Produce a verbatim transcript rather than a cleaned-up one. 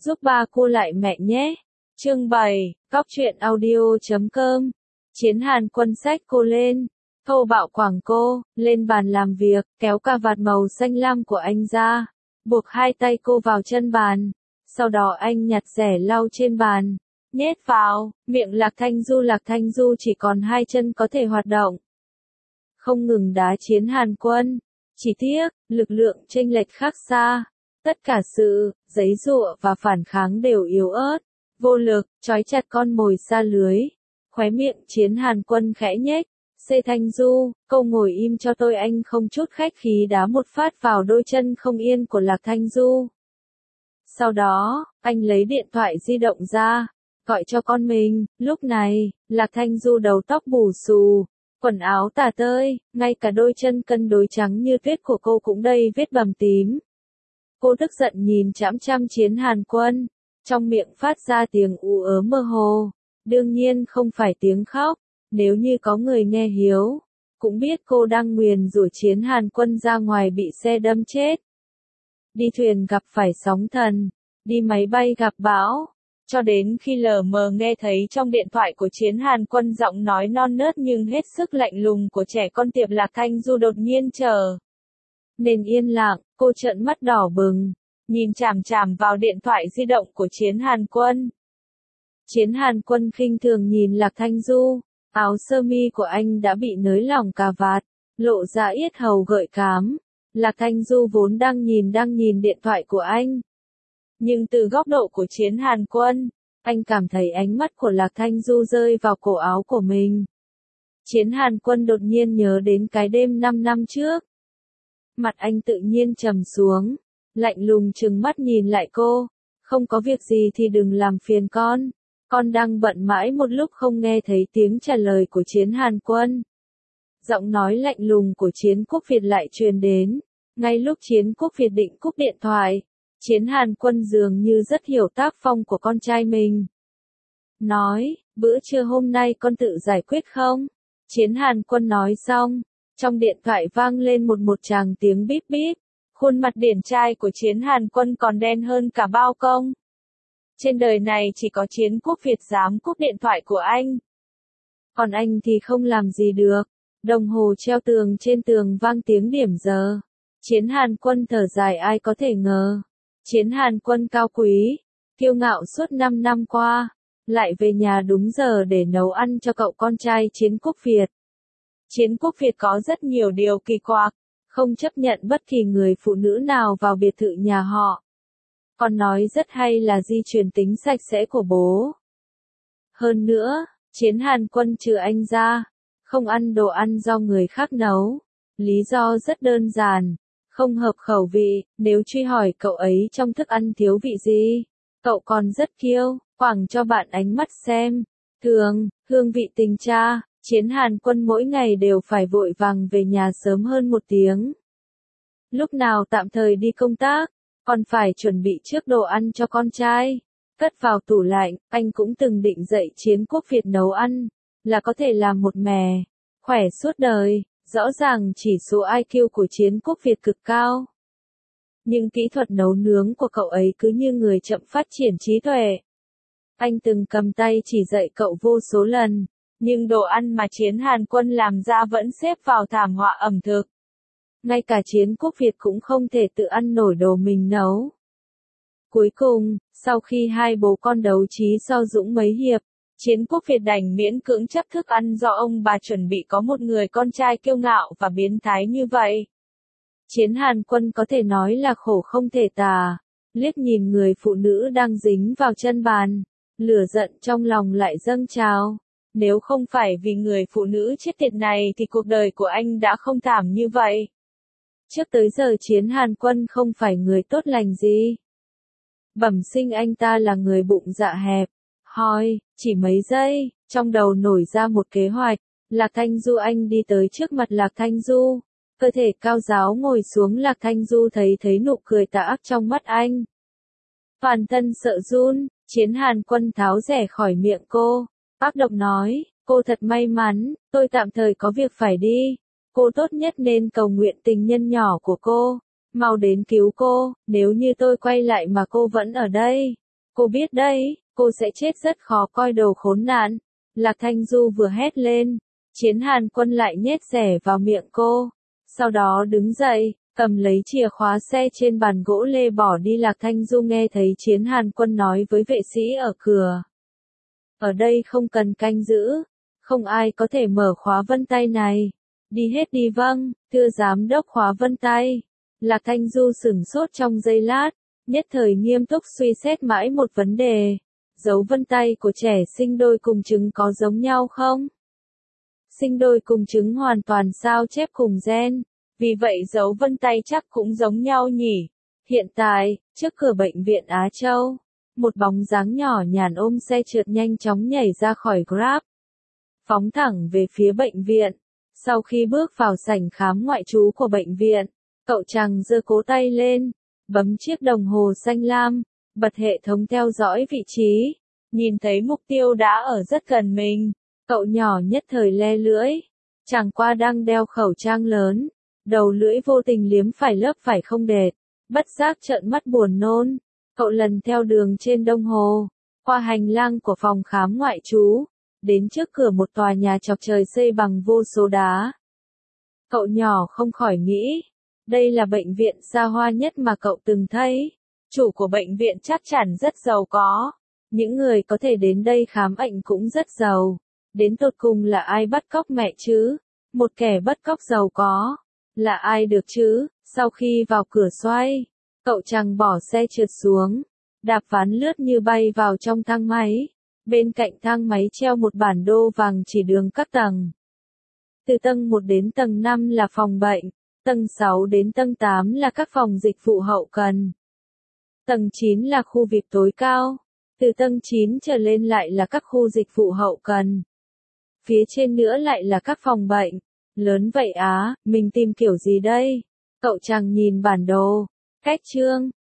giúp ba cô lại mẹ nhé. Chương bảy, Góc truyện audio chấm com. Chiến Hàn Quân xách cô lên, thô bạo quẳng cô lên bàn làm việc, kéo cà vạt màu xanh lam của anh ra, buộc hai tay cô vào chân bàn. Sau đó anh nhặt rẻ lau trên bàn, nhét vào miệng Lạc Thanh Du. Lạc Thanh Du chỉ còn hai chân có thể hoạt động, không ngừng đá Chiến Hàn Quân. Chỉ tiếc, lực lượng chênh lệch khác xa. Tất cả sự giãy giụa và phản kháng đều yếu ớt, vô lực, trói chặt con mồi xa lưới. Khóe miệng Chiến Hàn Quân khẽ nhếch. Xê Thanh Du, câu ngồi im cho tôi. Anh không chút khách khí đá một phát vào đôi chân không yên của Lạc Thanh Du. Sau đó, anh lấy điện thoại di động ra, gọi cho con mình. Lúc này, Lạc Thanh Du đầu tóc bù xù, quần áo tả tơi, ngay cả đôi chân cân đối trắng như tuyết của cô cũng đầy vết bầm tím. Cô tức giận nhìn chằm chằm Chiến Hàn Quân, trong miệng phát ra tiếng ú ớ mơ hồ. Đương nhiên không phải tiếng khóc, nếu như có người nghe hiếu, cũng biết cô đang nguyền rủa Chiến Hàn Quân ra ngoài bị xe đâm chết. Đi thuyền gặp phải sóng thần, đi máy bay gặp bão, cho đến khi lờ mờ nghe thấy trong điện thoại của Chiến Hàn Quân giọng nói non nớt nhưng hết sức lạnh lùng của trẻ con tiệp Lạc Thanh Du đột nhiên trở nên yên lặng. Cô trợn mắt đỏ bừng, nhìn chằm chằm vào điện thoại di động của Chiến Hàn Quân. Chiến Hàn Quân khinh thường nhìn Lạc Thanh Du, áo sơ mi của anh đã bị nới lỏng cà vạt, lộ ra yết hầu gợi cảm. Lạc Thanh Du vốn đang nhìn đang nhìn điện thoại của anh, nhưng từ góc độ của Chiến Hàn Quân, anh cảm thấy ánh mắt của Lạc Thanh Du rơi vào cổ áo của mình. Chiến Hàn Quân đột nhiên nhớ đến cái đêm năm năm trước. Mặt anh tự nhiên trầm xuống, lạnh lùng trừng mắt nhìn lại cô. Không có việc gì thì đừng làm phiền con. Con đang bận mãi một lúc không nghe thấy tiếng trả lời của Chiến Hàn Quân. Giọng nói lạnh lùng của Chiến Quốc Việt lại truyền đến. Ngay lúc Chiến Quốc Việt định cúp điện thoại, Chiến Hàn Quân dường như rất hiểu tác phong của con trai mình. Nói, bữa trưa hôm nay con tự giải quyết không? Chiến Hàn Quân nói xong, trong điện thoại vang lên một một tràng tiếng bíp bíp. Khuôn mặt điển trai của Chiến Hàn Quân còn đen hơn cả bao công. Trên đời này chỉ có Chiến Quốc Việt dám cúp điện thoại của anh. Còn anh thì không làm gì được. Đồng hồ treo tường trên tường vang tiếng điểm giờ. Chiến Hàn Quân thở dài, ai có thể ngờ. Chiến Hàn Quân cao quý, kiêu ngạo suốt năm năm qua, lại về nhà đúng giờ để nấu ăn cho cậu con trai Chiến Quốc Việt. Chiến Quốc Việt có rất nhiều điều kỳ quặc, không chấp nhận bất kỳ người phụ nữ nào vào biệt thự nhà họ. Còn nói rất hay là di truyền tính sạch sẽ của bố. Hơn nữa, Chiến Hàn Quân trừ anh ra, không ăn đồ ăn do người khác nấu. Lý do rất đơn giản, không hợp khẩu vị. Nếu truy hỏi cậu ấy trong thức ăn thiếu vị gì, cậu còn rất kiêu, quẳng cho bạn ánh mắt xem. Thường, hương vị tình cha, Chiến Hàn Quân mỗi ngày đều phải vội vàng về nhà sớm hơn một tiếng. Lúc nào tạm thời đi công tác, còn phải chuẩn bị trước đồ ăn cho con trai, cất vào tủ lạnh. Anh cũng từng định dạy Chiến Quốc Việt nấu ăn, là có thể làm một mẻ, khỏe suốt đời. Rõ ràng chỉ số i kiu của Chiến Quốc Việt cực cao. Nhưng kỹ thuật nấu nướng của cậu ấy cứ như người chậm phát triển trí tuệ. Anh từng cầm tay chỉ dạy cậu vô số lần, nhưng đồ ăn mà Chiến Hàn Quân làm ra vẫn xếp vào thảm họa ẩm thực. Ngay cả Chiến Quốc Việt cũng không thể tự ăn nổi đồ mình nấu. Cuối cùng, sau khi hai bố con đấu trí so dũng mấy hiệp, Chiến Quốc Việt đành miễn cưỡng chấp thức ăn do ông bà chuẩn bị có một người con trai kiêu ngạo và biến thái như vậy. Chiến Hàn Quân có thể nói là khổ không thể tả, liếc nhìn người phụ nữ đang dính vào chân bàn, lửa giận trong lòng lại dâng trào. Nếu không phải vì người phụ nữ chết tiệt này thì cuộc đời của anh đã không thảm như vậy. Trước tới giờ Chiến Hàn Quân không phải người tốt lành gì. Bẩm sinh anh ta là người bụng dạ hẹp. Hoi, chỉ mấy giây, trong đầu nổi ra một kế hoạch. Lạc Thanh Du, anh đi tới trước mặt Lạc Thanh Du, cơ thể cao ráo ngồi xuống. Lạc Thanh Du thấy thấy nụ cười tà ác trong mắt anh, toàn thân sợ run. Chiến Hàn Quân tháo rẻ khỏi miệng cô, ác độc nói, cô thật may mắn, tôi tạm thời có việc phải đi. Cô tốt nhất nên cầu nguyện tình nhân nhỏ của cô mau đến cứu cô, nếu như tôi quay lại mà cô vẫn ở đây, Cô biết đấy, cô sẽ chết rất khó coi đồ khốn nạn. Lạc Thanh Du vừa hét lên, Chiến Hàn Quân lại nhét rẻ vào miệng cô. Sau đó đứng dậy, cầm lấy chìa khóa xe trên bàn gỗ lê bỏ đi. Lạc Thanh Du nghe thấy Chiến Hàn Quân nói với vệ sĩ ở cửa. Ở đây không cần canh giữ, không ai có thể mở khóa vân tay này. Đi hết đi. Vâng, thưa giám đốc khóa vân tay. Lạc Thanh Du sửng sốt trong giây lát, nhất thời nghiêm túc suy xét mãi một vấn đề. Dấu vân tay của trẻ sinh đôi cùng trứng có giống nhau không? Sinh đôi cùng trứng hoàn toàn sao chép cùng gen, vì vậy dấu vân tay chắc cũng giống nhau nhỉ. Hiện tại, trước cửa bệnh viện Á Châu, một bóng dáng nhỏ nhàn ôm xe trượt nhanh chóng nhảy ra khỏi Grab, phóng thẳng về phía bệnh viện. Sau khi bước vào sảnh khám ngoại trú của bệnh viện, cậu chàng giơ cố tay lên, bấm chiếc đồng hồ xanh lam, bật hệ thống theo dõi vị trí, nhìn thấy mục tiêu đã ở rất gần mình. Cậu nhỏ nhất thời le lưỡi, chẳng qua đang đeo khẩu trang lớn, đầu lưỡi vô tình liếm phải lớp vải không đệt, bất giác trợn mắt buồn nôn. Cậu lần theo đường trên đồng hồ, qua hành lang của phòng khám ngoại trú, đến trước cửa một tòa nhà chọc trời xây bằng vô số đá. Cậu nhỏ không khỏi nghĩ, đây là bệnh viện xa hoa nhất mà cậu từng thấy. Chủ của bệnh viện chắc chắn rất giàu có. Những người có thể đến đây khám bệnh cũng rất giàu. Đến tột cùng là ai bắt cóc mẹ chứ? Một kẻ bắt cóc giàu có. Là ai được chứ? Sau khi vào cửa xoay, cậu chàng bỏ xe trượt xuống, đạp ván lướt như bay vào trong thang máy. Bên cạnh thang máy treo một bản đồ vàng chỉ đường các tầng. Từ tầng một đến tầng năm là phòng bệnh, tầng sáu đến tầng tám là các phòng dịch vụ hậu cần. Tầng chín là khu vi ai pi tối cao, từ tầng chín trở lên lại là các khu dịch vụ hậu cần. Phía trên nữa lại là các phòng bệnh. Lớn vậy á, mình tìm kiểu gì đây? Cậu chàng nhìn bản đồ, cách chương,